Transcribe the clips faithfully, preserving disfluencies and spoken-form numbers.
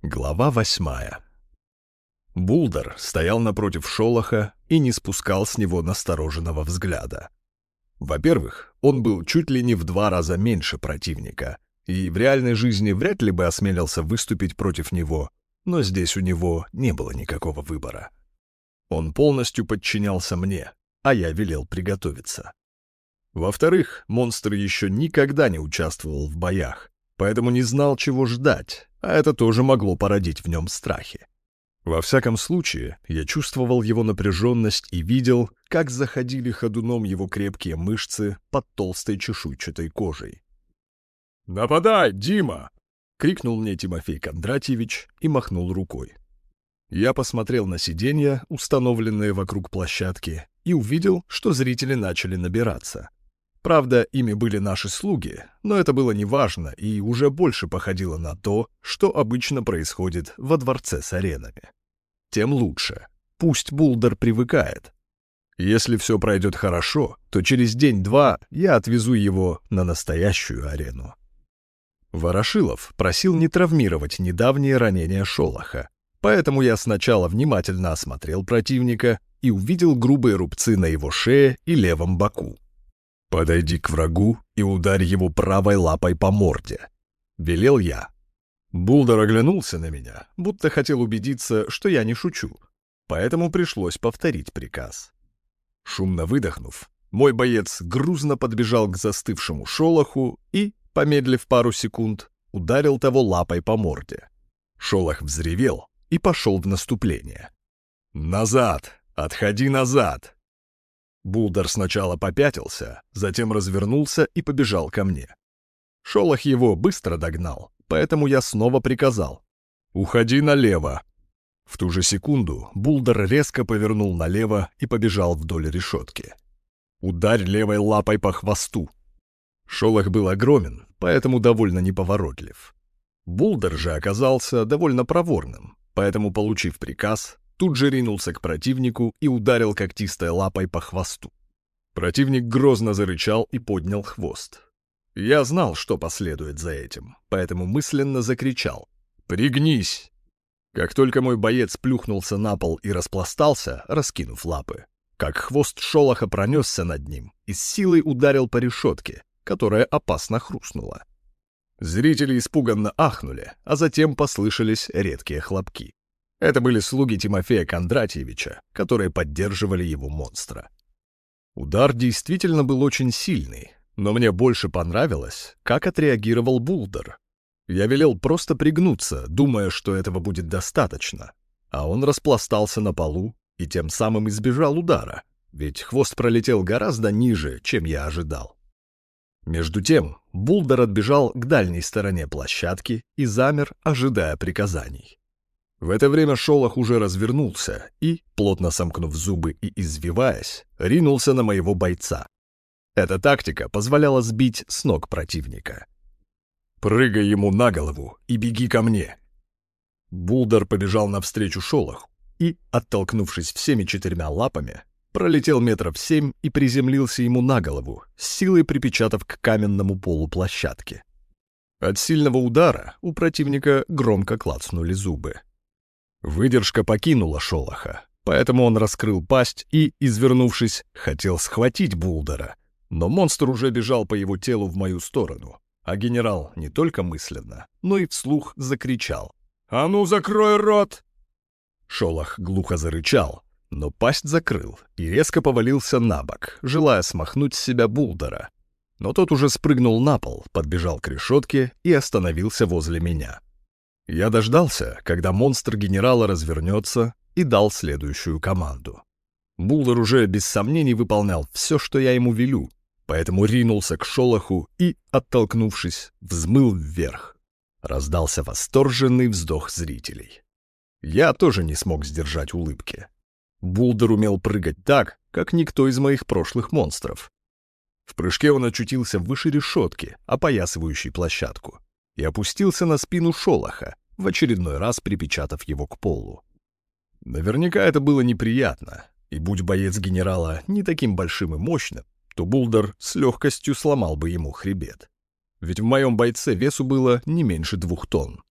Глава восьмая. Булдер стоял напротив Шолоха и не спускал с него настороженного взгляда. Во-первых, он был чуть ли не в два раза меньше противника, и в реальной жизни вряд ли бы осмелился выступить против него, но здесь у него не было никакого выбора. Он полностью подчинялся мне, а я велел приготовиться. Во-вторых, монстр еще никогда не участвовал в боях, поэтому не знал, чего ждать, а это тоже могло породить в нем страхи. Во всяком случае, я чувствовал его напряженность и видел, как заходили ходуном его крепкие мышцы под толстой чешуйчатой кожей. «Нападай, Дима!» — крикнул мне Тимофей Кондратьевич и махнул рукой. Я посмотрел на сиденья, установленные вокруг площадки, и увидел, что зрители начали набираться. Правда, ими были наши слуги, но это было неважно и уже больше походило на то, что обычно происходит во дворце с аренами. Тем лучше. Пусть Булдер привыкает. Если все пройдет хорошо, то через день-два я отвезу его на настоящую арену. Ворошилов просил не травмировать недавние ранения Шолоха, поэтому я сначала внимательно осмотрел противника и увидел грубые рубцы на его шее и левом боку. «Подойди к врагу и ударь его правой лапой по морде», — велел я. Булдер оглянулся на меня, будто хотел убедиться, что я не шучу, поэтому пришлось повторить приказ. Шумно выдохнув, мой боец грузно подбежал к застывшему Шолоху и, помедлив пару секунд, ударил того лапой по морде. Шолох взревел и пошел в наступление. «Назад! Отходи назад!» Булдер сначала попятился, затем развернулся и побежал ко мне. Шолох его быстро догнал, поэтому я снова приказал: «Уходи налево!» В ту же секунду Булдер резко повернул налево и побежал вдоль решетки. «Ударь левой лапой по хвосту!» Шолох был огромен, поэтому довольно неповоротлив. Булдер же оказался довольно проворным, поэтому, получив приказ, тут же ринулся к противнику и ударил когтистой лапой по хвосту. Противник грозно зарычал и поднял хвост. Я знал, что последует за этим, поэтому мысленно закричал: «Пригнись!». Как только мой боец плюхнулся на пол и распластался, раскинув лапы, как хвост Шолоха пронесся над ним и с силой ударил по решетке, которая опасно хрустнула. Зрители испуганно ахнули, а затем послышались редкие хлопки. Это были слуги Тимофея Кондратьевича, которые поддерживали его монстра. Удар действительно был очень сильный, но мне больше понравилось, как отреагировал Булдер. Я велел просто пригнуться, думая, что этого будет достаточно, а он распластался на полу и тем самым избежал удара, ведь хвост пролетел гораздо ниже, чем я ожидал. Между тем Булдер отбежал к дальней стороне площадки и замер, ожидая приказаний. В это время Шолох уже развернулся и, плотно сомкнув зубы и извиваясь, ринулся на моего бойца. Эта тактика позволяла сбить с ног противника. «Прыгай ему на голову и беги ко мне!» Булдер побежал навстречу Шолоху и, оттолкнувшись всеми четырьмя лапами, пролетел метров семь и приземлился ему на голову, с силой припечатав к каменному полу площадки. От сильного удара у противника громко клацнули зубы. Выдержка покинула Шолоха, поэтому он раскрыл пасть и, извернувшись, хотел схватить Булдера, но монстр уже бежал по его телу в мою сторону, а генерал не только мысленно, но и вслух закричал: «А ну, закрой рот!» Шолох глухо зарычал, но пасть закрыл и резко повалился на бок, желая смахнуть с себя Булдера. Но тот уже спрыгнул на пол, подбежал к решетке и остановился возле меня. Я дождался, когда монстр генерала развернется, и дал следующую команду. Булдер уже без сомнений выполнял все, что я ему велю, поэтому ринулся к Шолоху и, оттолкнувшись, взмыл вверх. Раздался восторженный вздох зрителей. Я тоже не смог сдержать улыбки. Булдер умел прыгать так, как никто из моих прошлых монстров. В прыжке он очутился выше решетки, опоясывающей площадку, и опустился на спину Шолоха, в очередной раз припечатав его к полу. Наверняка это было неприятно, и будь боец генерала не таким большим и мощным, то Булдер с легкостью сломал бы ему хребет. Ведь в моем бойце весу было не меньше двух тонн.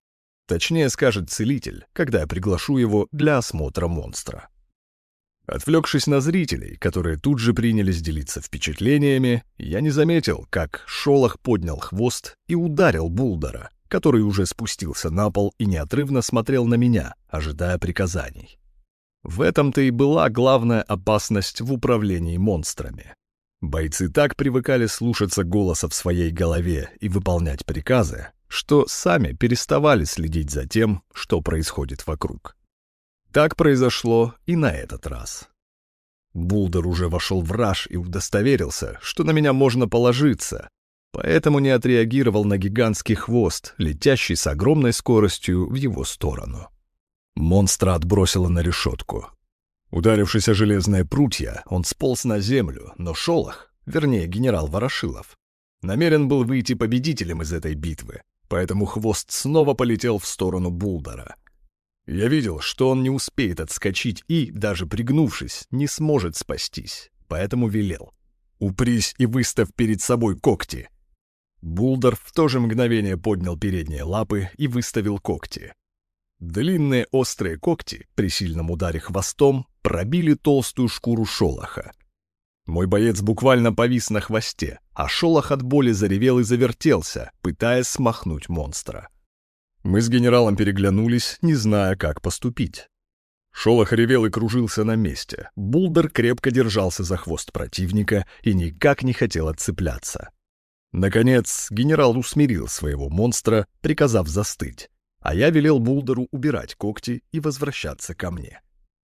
Точнее скажет целитель, когда я приглашу его для осмотра монстра. Отвлекшись на зрителей, которые тут же принялись делиться впечатлениями, я не заметил, как Шолох поднял хвост и ударил Булдера, который уже спустился на пол и неотрывно смотрел на меня, ожидая приказаний. В этом-то и была главная опасность в управлении монстрами. Бойцы так привыкали слушаться голоса в своей голове и выполнять приказы, что сами переставали следить за тем, что происходит вокруг. Так произошло и на этот раз. Булдер уже вошел в раж и удостоверился, что на меня можно положиться, поэтому не отреагировал на гигантский хвост, летящий с огромной скоростью в его сторону. Монстра отбросило на решетку. Ударившись о железные прутья, он сполз на землю, но Шолох, вернее генерал Ворошилов, намерен был выйти победителем из этой битвы, поэтому хвост снова полетел в сторону Булдера. Я видел, что он не успеет отскочить и, даже пригнувшись, не сможет спастись, поэтому велел: «Упрись и выставь перед собой когти». Булдер в то же мгновение поднял передние лапы и выставил когти. Длинные острые когти при сильном ударе хвостом пробили толстую шкуру Шолоха. Мой боец буквально повис на хвосте, а Шолох от боли заревел и завертелся, пытаясь смахнуть монстра. Мы с генералом переглянулись, не зная, как поступить. Шолох ревел и кружился на месте. Булдер крепко держался за хвост противника и никак не хотел отцепляться. Наконец, генерал усмирил своего монстра, приказав застыть, а я велел Булдеру убирать когти и возвращаться ко мне.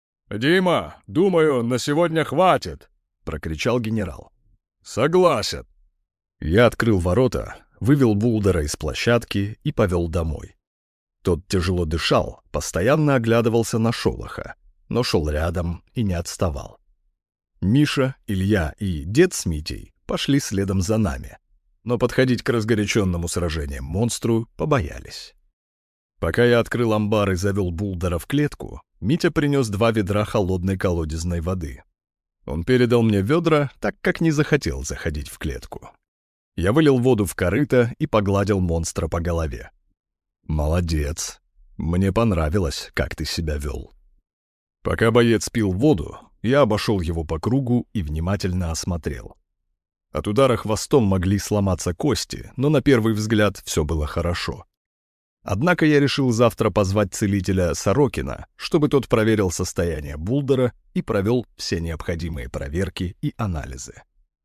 «Дима, думаю, на сегодня хватит!» — прокричал генерал. «Согласен!» Я открыл ворота, вывел Булдера из площадки и повел домой. Тот тяжело дышал, постоянно оглядывался на Шолоха, но шел рядом и не отставал. Миша, Илья и дед с Митей пошли следом за нами, но подходить к разгоряченному сражением монстру побоялись. Пока я открыл амбар и завел Булдера в клетку, Митя принес два ведра холодной колодезной воды. Он передал мне ведра, так как не захотел заходить в клетку. Я вылил воду в корыто и погладил монстра по голове. «Молодец. Мне понравилось, как ты себя вел». Пока боец пил воду, я обошел его по кругу и внимательно осмотрел. От удара хвостом могли сломаться кости, но на первый взгляд все было хорошо. Однако я решил завтра позвать целителя Сорокина, чтобы тот проверил состояние Булдера и провел все необходимые проверки и анализы.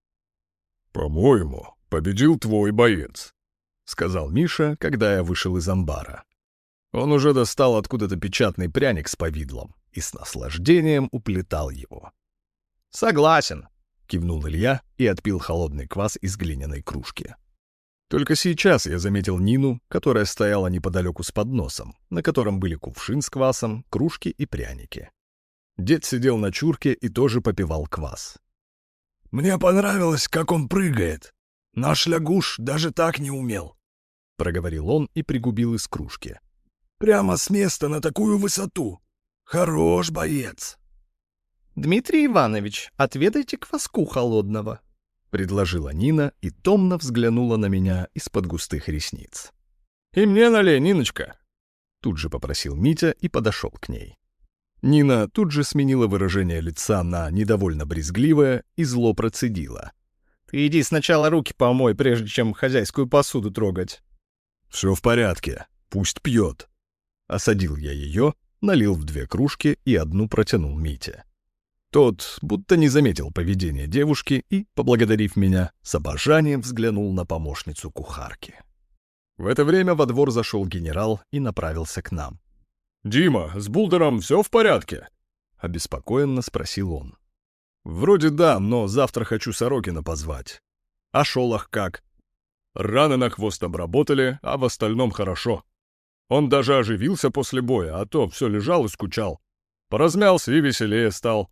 «По-моему, победил твой боец», — сказал Миша, когда я вышел из амбара. Он уже достал откуда-то печатный пряник с повидлом и с наслаждением уплетал его. «Согласен», — кивнул Илья и отпил холодный квас из глиняной кружки. Только сейчас я заметил Нину, которая стояла неподалеку с подносом, на котором были кувшин с квасом, кружки и пряники. Дед сидел на чурке и тоже попивал квас. «Мне понравилось, как он прыгает. Наш лягуш даже так не умел», — проговорил он и пригубил из кружки. «Прямо с места на такую высоту. Хорош боец». «Дмитрий Иванович, отведайте кваску холодного», — предложила Нина и томно взглянула на меня из-под густых ресниц. «И мне налей, Ниночка!» Тут же попросил Митя и подошел к ней. Нина тут же сменила выражение лица на недовольно брезгливое и зло процедила: «Ты иди сначала руки помой, прежде чем хозяйскую посуду трогать». «Все в порядке, пусть пьет». Осадил я ее, налил в две кружки и одну протянул Мите. Тот будто не заметил поведения девушки и, поблагодарив меня, с обожанием взглянул на помощницу кухарки. В это время во двор зашел генерал и направился к нам. «Дима, с Булдером все в порядке?» — обеспокоенно спросил он. «Вроде да, но завтра хочу Сорокина позвать. А Шолох как?» «Раны на хвост обработали, а в остальном хорошо. Он даже оживился после боя, а то все лежал и скучал. Поразмялся и веселее стал».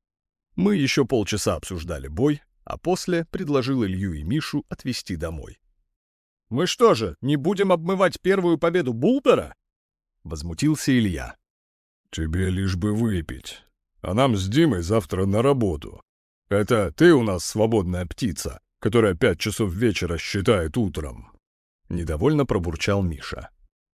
Мы еще полчаса обсуждали бой, а после предложил Илью и Мишу отвезти домой. «Мы что же, не будем обмывать первую победу Булдера?» — возмутился Илья. «Тебе лишь бы выпить, а нам с Димой завтра на работу. Это ты у нас свободная птица, которая пять часов вечера считает утром». Недовольно пробурчал Миша.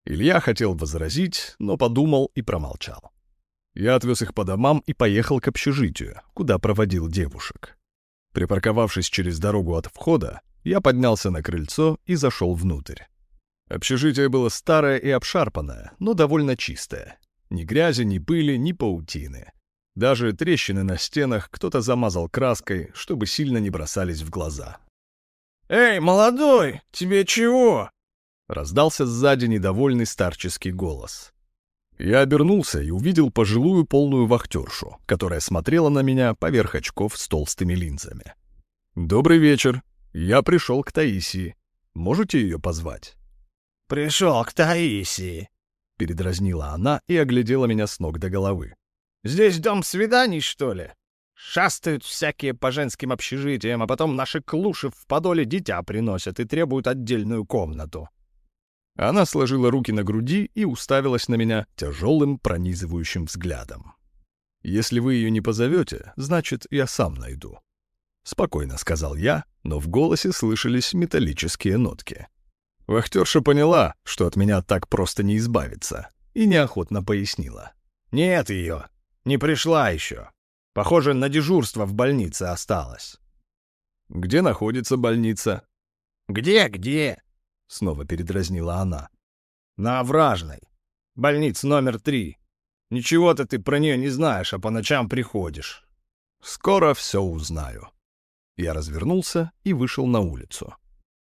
Илья хотел возразить, но подумал и промолчал. Я отвез их по домам и поехал к общежитию, куда проводил девушек. Припарковавшись через дорогу от входа, я поднялся на крыльцо и зашел внутрь. Общежитие было старое и обшарпанное, но довольно чистое. Ни грязи, ни пыли, ни паутины. Даже трещины на стенах кто-то замазал краской, чтобы сильно не бросались в глаза. «Эй, молодой, тебе чего?» Раздался сзади недовольный старческий голос. Я обернулся и увидел пожилую полную вахтершу, которая смотрела на меня поверх очков с толстыми линзами. «Добрый вечер. Я пришел к Таисии. Можете ее позвать?» «Пришел к Таисии», — передразнила она и оглядела меня с ног до головы. «Здесь дом свиданий, что ли? Шастают всякие по женским общежитиям, а потом наши клуши в подоле дитя приносят и требуют отдельную комнату». Она сложила руки на груди и уставилась на меня тяжелым пронизывающим взглядом. «Если вы ее не позовете, значит, я сам найду». Спокойно сказал я, но в голосе слышались металлические нотки. Вахтерша поняла, что от меня так просто не избавиться, и неохотно пояснила. «Нет ее, не пришла еще. Похоже, на дежурство в больнице осталась». «Где находится больница?» «Где-где?» — снова передразнила она. «На Овражной. Больница номер три. Ничего-то ты про нее не знаешь, а по ночам приходишь». «Скоро все узнаю». Я развернулся и вышел на улицу.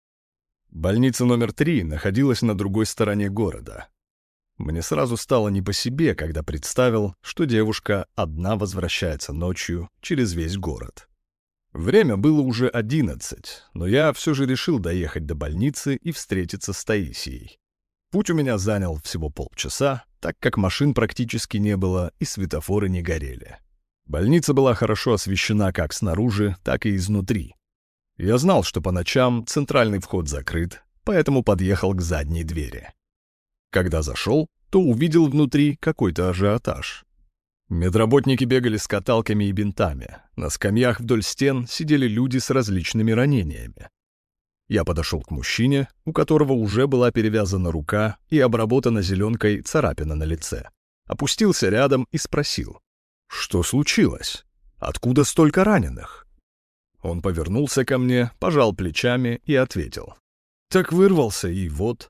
Больница номер три находилась на другой стороне города. Мне сразу стало не по себе, когда представил, что девушка одна возвращается ночью через весь город. Время было уже одиннадцать, но я все же решил доехать до больницы и встретиться с Таисией. Путь у меня занял всего полчаса, так как машин практически не было и светофоры не горели. Больница была хорошо освещена как снаружи, так и изнутри. Я знал, что по ночам центральный вход закрыт, поэтому подъехал к задней двери. Когда зашел, то увидел внутри какой-то ажиотаж. Медработники бегали с каталками и бинтами. На скамьях вдоль стен сидели люди с различными ранениями. Я подошел к мужчине, у которого уже была перевязана рука и обработана зеленкой царапина на лице. Опустился рядом и спросил: «Что случилось? Откуда столько раненых?» Он повернулся ко мне, пожал плечами и ответил: «Так вырвался, и вот».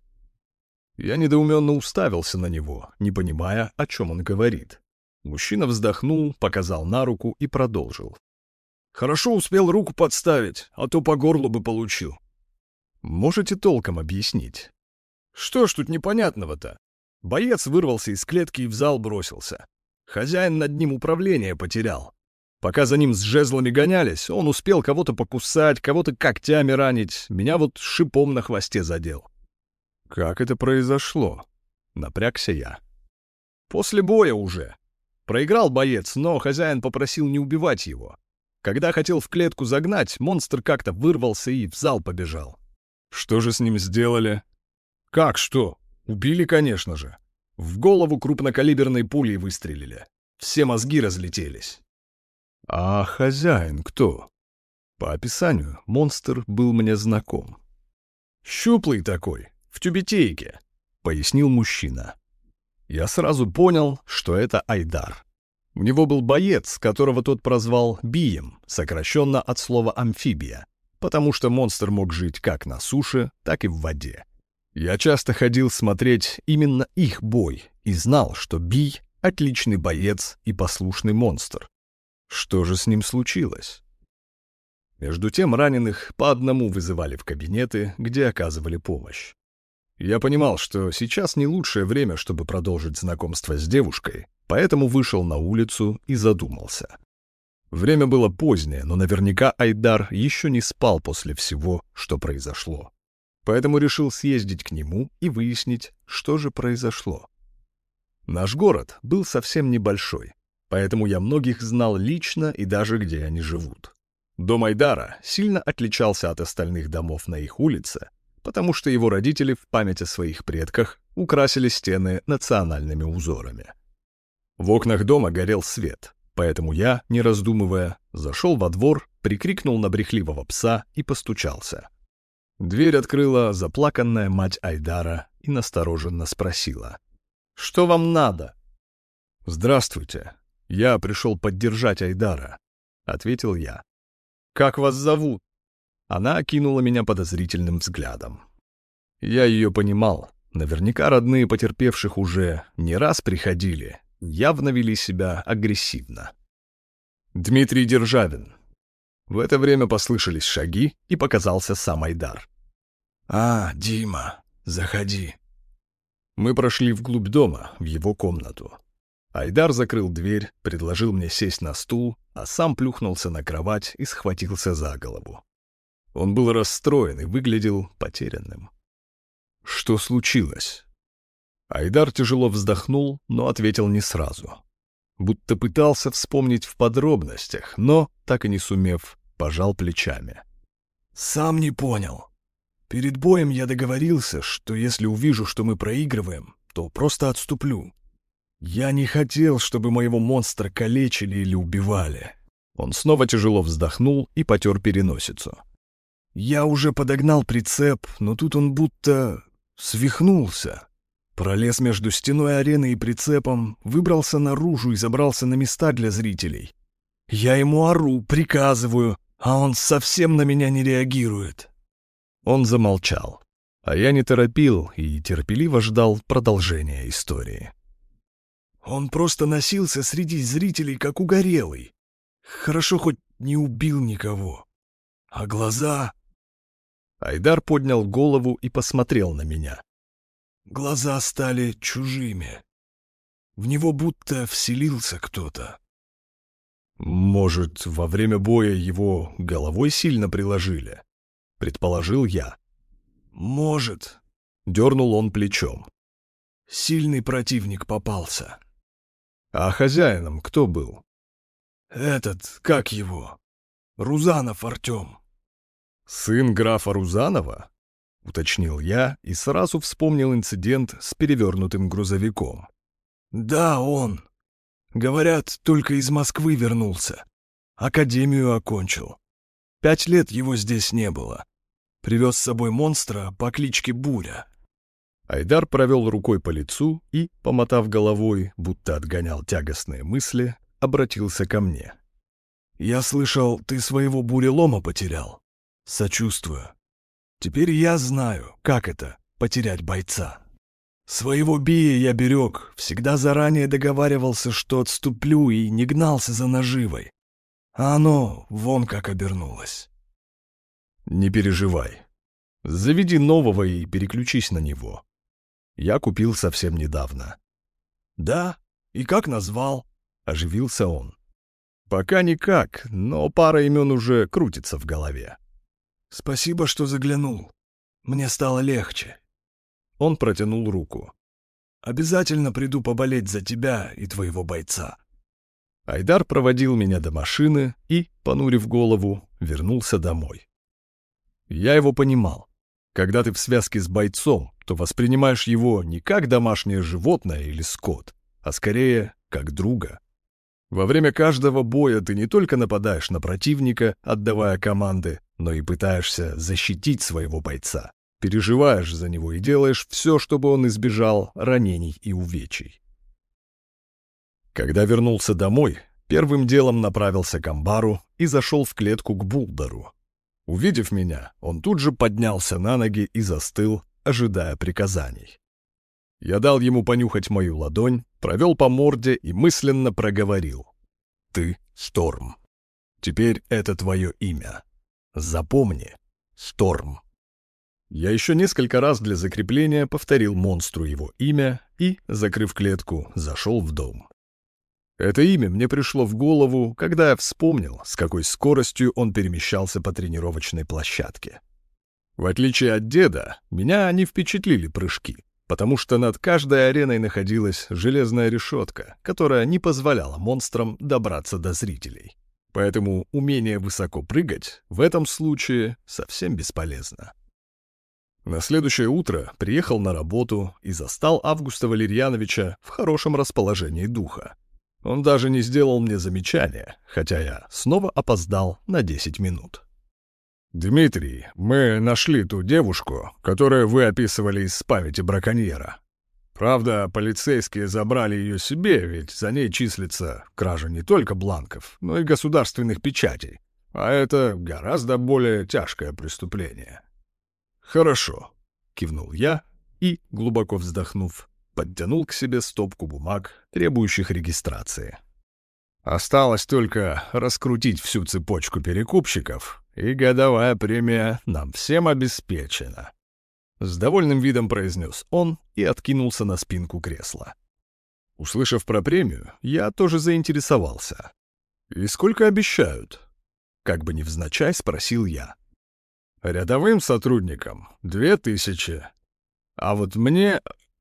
Я недоуменно уставился на него, не понимая, о чем он говорит. Мужчина вздохнул, показал на руку и продолжил: «Хорошо успел руку подставить, а то по горлу бы получил». «Можете толком объяснить?» «Что ж тут непонятного-то? Боец вырвался из клетки и в зал бросился. Хозяин над ним управление потерял. Пока за ним с жезлами гонялись, он успел кого-то покусать, кого-то когтями ранить, меня вот шипом на хвосте задел». «Как это произошло?» — напрягся я. «После боя уже. Проиграл боец, но хозяин попросил не убивать его. Когда хотел в клетку загнать, монстр как-то вырвался и в зал побежал». «Что же с ним сделали?» «Как что? Убили, конечно же. В голову крупнокалиберной пулей выстрелили. Все мозги разлетелись». «А хозяин кто?» По описанию монстр был мне знаком. «Щуплый такой, в тюбетейке», — пояснил мужчина. Я сразу понял, что это Айдар. У него был боец, которого тот прозвал Бием, сокращенно от слова «амфибия», потому что монстр мог жить как на суше, так и в воде. Я часто ходил смотреть именно их бой и знал, что Бий — отличный боец и послушный монстр. Что же с ним случилось? Между тем раненых по одному вызывали в кабинеты, где оказывали помощь. Я понимал, что сейчас не лучшее время, чтобы продолжить знакомство с девушкой, поэтому вышел на улицу и задумался. Время было позднее, но наверняка Айдар еще не спал после всего, что произошло. Поэтому решил съездить к нему и выяснить, что же произошло. Наш город был совсем небольшой, поэтому я многих знал лично и даже где они живут. Дом Айдара сильно отличался от остальных домов на их улице, потому что его родители в память о своих предках украсили стены национальными узорами. В окнах дома горел свет, поэтому я, не раздумывая, зашел во двор, прикрикнул на брехливого пса и постучался. Дверь открыла заплаканная мать Айдара и настороженно спросила. «Что вам надо?» «Здравствуйте. Я пришел поддержать Айдара», — ответил я. «Как вас зовут?» Она окинула меня подозрительным взглядом. Я ее понимал. Наверняка родные потерпевших уже не раз приходили, явно вели себя агрессивно. «Дмитрий Державин». В это время послышались шаги, и показался сам Айдар. «А, Дима, заходи». Мы прошли вглубь дома, в его комнату. Айдар закрыл дверь, предложил мне сесть на стул, а сам плюхнулся на кровать и схватился за голову. Он был расстроен и выглядел потерянным. «Что случилось?» Айдар тяжело вздохнул, но ответил не сразу. Будто пытался вспомнить в подробностях, но, так и не сумев, пожал плечами. «Сам не понял. Перед боем я договорился, что если увижу, что мы проигрываем, то просто отступлю. Я не хотел, чтобы моего монстра калечили или убивали». Он снова тяжело вздохнул и потер переносицу. «Я уже подогнал прицеп, но тут он будто свихнулся. Пролез между стеной арены и прицепом, выбрался наружу и забрался на места для зрителей. Я ему ору, приказываю, а он совсем на меня не реагирует». Он замолчал, а я не торопил и терпеливо ждал продолжения истории. «Он просто носился среди зрителей, как угорелый. Хорошо, хоть не убил никого. А глаза...» Айдар поднял голову и посмотрел на меня. «Глаза стали чужими. В него будто вселился кто-то». «Может, во время боя его головой сильно приложили?» — предположил я. «Может», — дернул он плечом. «Сильный противник попался». «А хозяином кто был?» «Этот, как его? Рузанов Артем». «Сын графа Рузанова?» — уточнил я и сразу вспомнил инцидент с перевернутым грузовиком. «Да, он. Говорят, только из Москвы вернулся. Академию окончил. Пять лет его здесь не было. Привез с собой монстра по кличке Буря». Айдар провел рукой по лицу и, помотав головой, будто отгонял тягостные мысли, обратился ко мне. «Я слышал, ты своего бурелома потерял. Сочувствую. Теперь я знаю, как это — потерять бойца. Своего Бия я берег, всегда заранее договаривался, что отступлю и не гнался за наживой. А оно вон как обернулось». «Не переживай. Заведи нового и переключись на него. Я купил совсем недавно». «Да? И как назвал?» — оживился он. «Пока никак, но пара имен уже крутится в голове». «Спасибо, что заглянул. Мне стало легче». Он протянул руку. «Обязательно приду поболеть за тебя и твоего бойца». Айдар проводил меня до машины и, понурив голову, вернулся домой. Я его понимал. Когда ты в связке с бойцом, то воспринимаешь его не как домашнее животное или скот, а скорее как друга. Во время каждого боя ты не только нападаешь на противника, отдавая команды, но и пытаешься защитить своего бойца, переживаешь за него и делаешь все, чтобы он избежал ранений и увечий. Когда вернулся домой, первым делом направился к амбару и зашел в клетку к Булдеру. Увидев меня, он тут же поднялся на ноги и застыл, ожидая приказаний. Я дал ему понюхать мою ладонь, провел по морде и мысленно проговорил. «Ты — Шторм. Теперь это твое имя. Запомни, Шторм». Я еще несколько раз для закрепления повторил монстру его имя и, закрыв клетку, зашел в дом. Это имя мне пришло в голову, когда я вспомнил, с какой скоростью он перемещался по тренировочной площадке. В отличие от деда, меня не впечатлили прыжки, потому что над каждой ареной находилась железная решетка, которая не позволяла монстрам добраться до зрителей. Поэтому умение высоко прыгать в этом случае совсем бесполезно. На следующее утро приехал на работу и застал Августа Валерьяновича в хорошем расположении духа. Он даже не сделал мне замечания, хотя я снова опоздал на десять минут. «Дмитрий, мы нашли ту девушку, которую вы описывали из памяти браконьера. Правда, полицейские забрали ее себе, ведь за ней числится кража не только бланков, но и государственных печатей. А это гораздо более тяжкое преступление». «Хорошо», — кивнул я и, глубоко вздохнув, подтянул к себе стопку бумаг, требующих регистрации. «Осталось только раскрутить всю цепочку перекупщиков, и годовая премия нам всем обеспечена». С довольным видом произнес он и откинулся на спинку кресла. Услышав про премию, я тоже заинтересовался. «И сколько обещают?» Как бы невзначай спросил я. «Рядовым сотрудникам — две тысячи. А вот мне...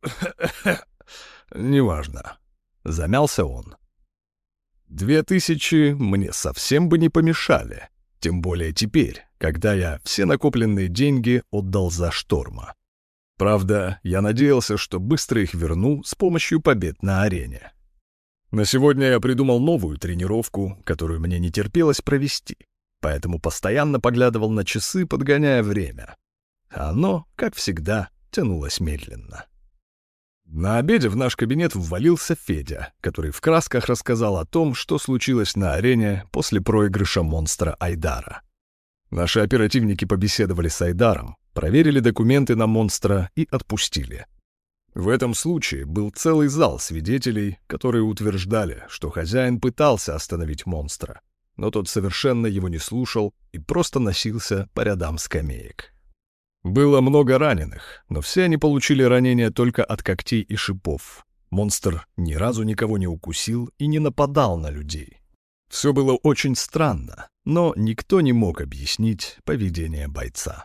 неважно». Замялся он. «Две тысячи мне совсем бы не помешали. Тем более теперь, когда я все накопленные деньги отдал за Шторма. Правда, я надеялся, что быстро их верну с помощью побед на арене. На сегодня я придумал новую тренировку, которую мне не терпелось провести, поэтому постоянно поглядывал на часы, подгоняя время. Оно, как всегда, тянулось медленно. На обеде в наш кабинет ввалился Федя, который в красках рассказал о том, что случилось на арене после проигрыша монстра Айдара. Наши оперативники побеседовали с Айдаром, проверили документы на монстра и отпустили. В этом случае был целый зал свидетелей, которые утверждали, что хозяин пытался остановить монстра, но тот совершенно его не слушал и просто носился по рядам скамеек. Было много раненых, но все они получили ранения только от когтей и шипов. Монстр ни разу никого не укусил и не нападал на людей. Все было очень странно, но никто не мог объяснить поведение бойца.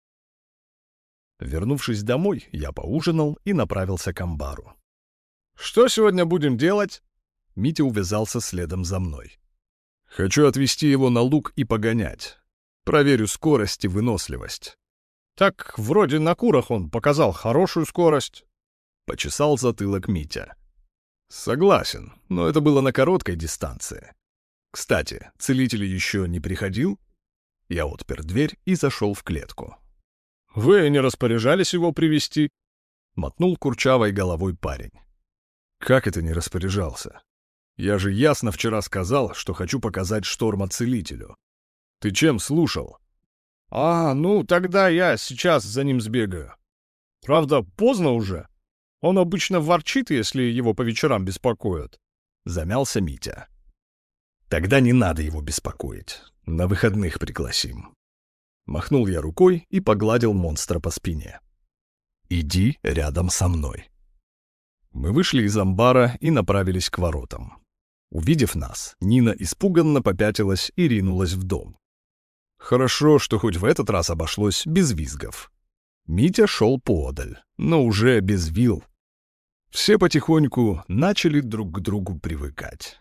Вернувшись домой, я поужинал и направился к амбару. «Что сегодня будем делать?» Митя увязался следом за мной. «Хочу отвезти его на луг и погонять. Проверю скорость и выносливость». «Так вроде на курах он показал хорошую скорость». Почесал затылок Митя. «Согласен, но это было на короткой дистанции. Кстати, целитель еще не приходил?» Я отпер дверь и зашел в клетку. «Вы не распоряжались его привести?» — мотнул курчавой головой парень. «Как это не распоряжался? Я же ясно вчера сказал, что хочу показать Шторма целителю. Ты чем слушал?» «А, ну, тогда я сейчас за ним сбегаю. Правда, поздно уже. Он обычно ворчит, если его по вечерам беспокоят». Замялся Митя. «Тогда не надо его беспокоить. На выходных пригласим». Махнул я рукой и погладил монстра по спине. «Иди рядом со мной». Мы вышли из амбара и направились к воротам. Увидев нас, Нина испуганно попятилась и ринулась в дом. Хорошо, что хоть в этот раз обошлось без визгов. Митя шел поодаль, но уже без вил. Все потихоньку начали друг к другу привыкать.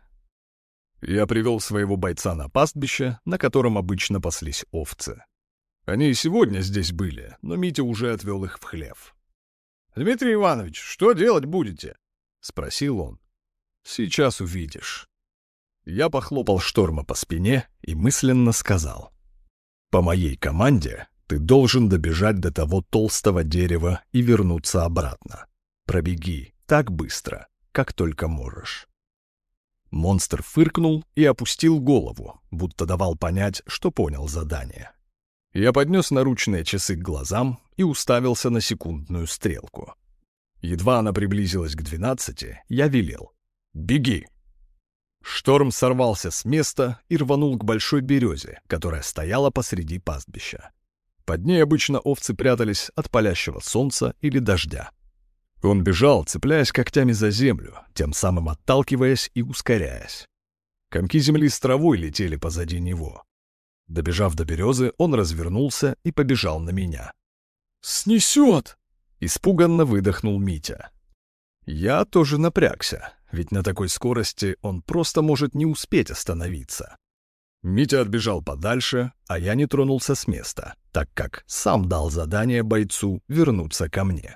Я привел своего бойца на пастбище, на котором обычно паслись овцы. Они и сегодня здесь были, но Митя уже отвел их в хлев. «Дмитрий Иванович, что делать будете?» — спросил он. «Сейчас увидишь». Я похлопал Шторма по спине и мысленно сказал: «По моей команде ты должен добежать до того толстого дерева и вернуться обратно. Пробеги так быстро, как только можешь». Монстр фыркнул и опустил голову, будто давал понять, что понял задание. Я поднес наручные часы к глазам и уставился на секундную стрелку. Едва она приблизилась к двенадцати, я велел: «Беги!». Шторм сорвался с места и рванул к большой березе, которая стояла посреди пастбища. Под ней обычно овцы прятались от палящего солнца или дождя. Он бежал, цепляясь когтями за землю, тем самым отталкиваясь и ускоряясь. Комки земли с травой летели позади него. Добежав до березы, он развернулся и побежал на меня. «Снесет!» — испуганно выдохнул Митя. Я тоже напрягся, ведь на такой скорости он просто может не успеть остановиться. Митя отбежал подальше, а я не тронулся с места, так как сам дал задание бойцу вернуться ко мне.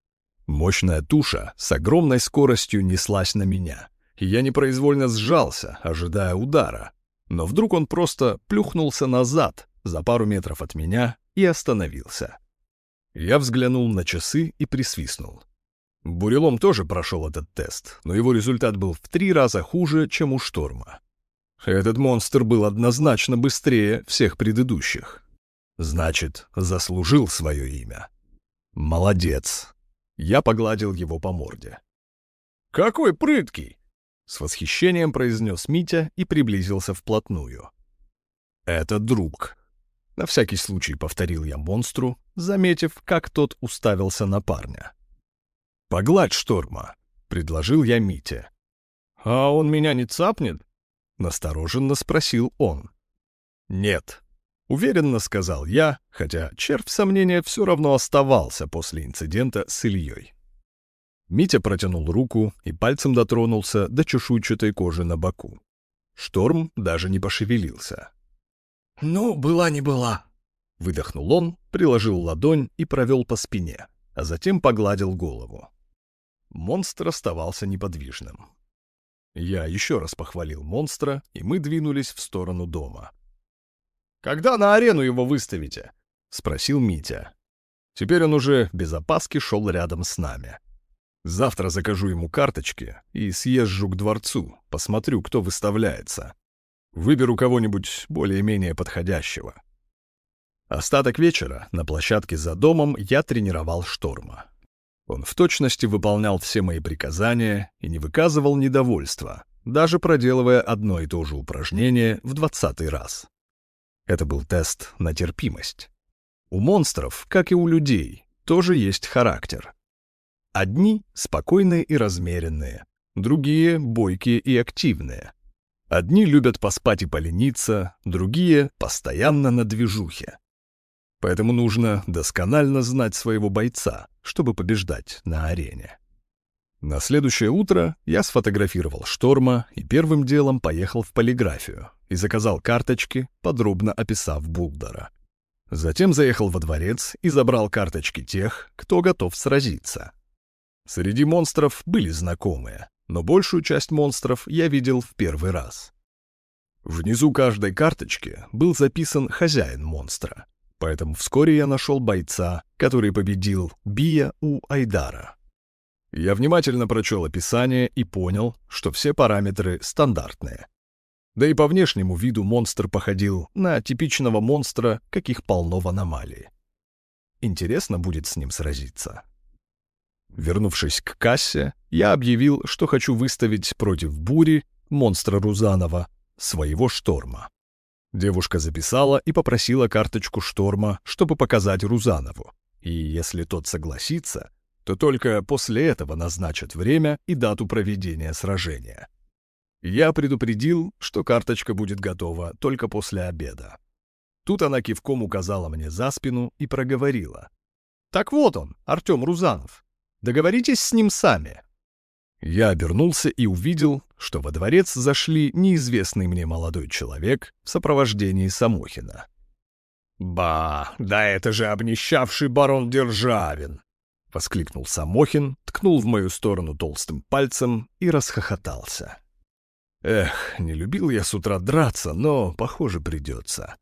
Мощная туша с огромной скоростью неслась на меня, и я непроизвольно сжался, ожидая удара. Но вдруг он просто плюхнулся назад, за пару метров от меня и остановился. Я взглянул на часы и присвистнул. Бурелом тоже прошел этот тест, но его результат был в три раза хуже, чем у Шторма. Этот монстр был однозначно быстрее всех предыдущих. Значит, заслужил свое имя. Молодец. Я погладил его по морде. «Какой прыткий!» — с восхищением произнес Митя и приблизился вплотную. «Это друг». На всякий случай повторил я монстру, заметив, как тот уставился на парня. «Погладь Шторма», — предложил я Мите. «А он меня не цапнет?» — настороженно спросил он. «Нет», — уверенно сказал я, хотя червь сомнения все равно оставался после инцидента с Ильей. Митя протянул руку и пальцем дотронулся до чешуйчатой кожи на боку. Шторм даже не пошевелился. «Ну, была не была», — выдохнул он, приложил ладонь и провел по спине, а затем погладил голову. Монстр оставался неподвижным. Я еще раз похвалил монстра, и мы двинулись в сторону дома. «Когда на арену его выставите?» — спросил Митя. Теперь он уже без опаски шел рядом с нами. «Завтра закажу ему карточки и съезжу к дворцу, посмотрю, кто выставляется. Выберу кого-нибудь более-менее подходящего». Остаток вечера на площадке за домом я тренировал Шторма. Он в точности выполнял все мои приказания и не выказывал недовольства, даже проделывая одно и то же упражнение в двадцатый раз. Это был тест на терпимость. У монстров, как и у людей, тоже есть характер. Одни спокойные и размеренные, другие бойкие и активные. Одни любят поспать и полениться, другие постоянно на движухе. Поэтому нужно досконально знать своего бойца, чтобы побеждать на арене. На следующее утро я сфотографировал Шторма и первым делом поехал в полиграфию и заказал карточки, подробно описав Булдера. Затем заехал во дворец и забрал карточки тех, кто готов сразиться. Среди монстров были знакомые, но большую часть монстров я видел в первый раз. Внизу каждой карточки был записан хозяин монстра, поэтому вскоре я нашел бойца, который победил Бия у Айдара. Я внимательно прочел описание и понял, что все параметры стандартные. Да и по внешнему виду монстр походил на типичного монстра, каких полно в аномалии. Интересно будет с ним сразиться. Вернувшись к кассе, я объявил, что хочу выставить против Бури, монстра Рузанова, своего Шторма. Девушка записала и попросила карточку Шторма, чтобы показать Рузанову. И если тот согласится, то только после этого назначат время и дату проведения сражения. Я предупредил, что карточка будет готова только после обеда. Тут она кивком указала мне за спину и проговорила. «Так вот он, Артем Рузанов. Договоритесь с ним сами». Я обернулся и увидел, что во дворец зашли неизвестный мне молодой человек в сопровождении Самохина. «Ба, да это же обнищавший барон Державин!» — воскликнул Самохин, ткнул в мою сторону толстым пальцем и расхохотался. Эх, не любил я с утра драться, но, похоже, придется.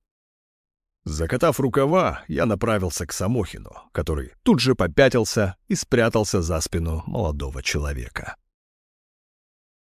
Закатав рукава, я направился к Самохину, который тут же попятился и спрятался за спину молодого человека.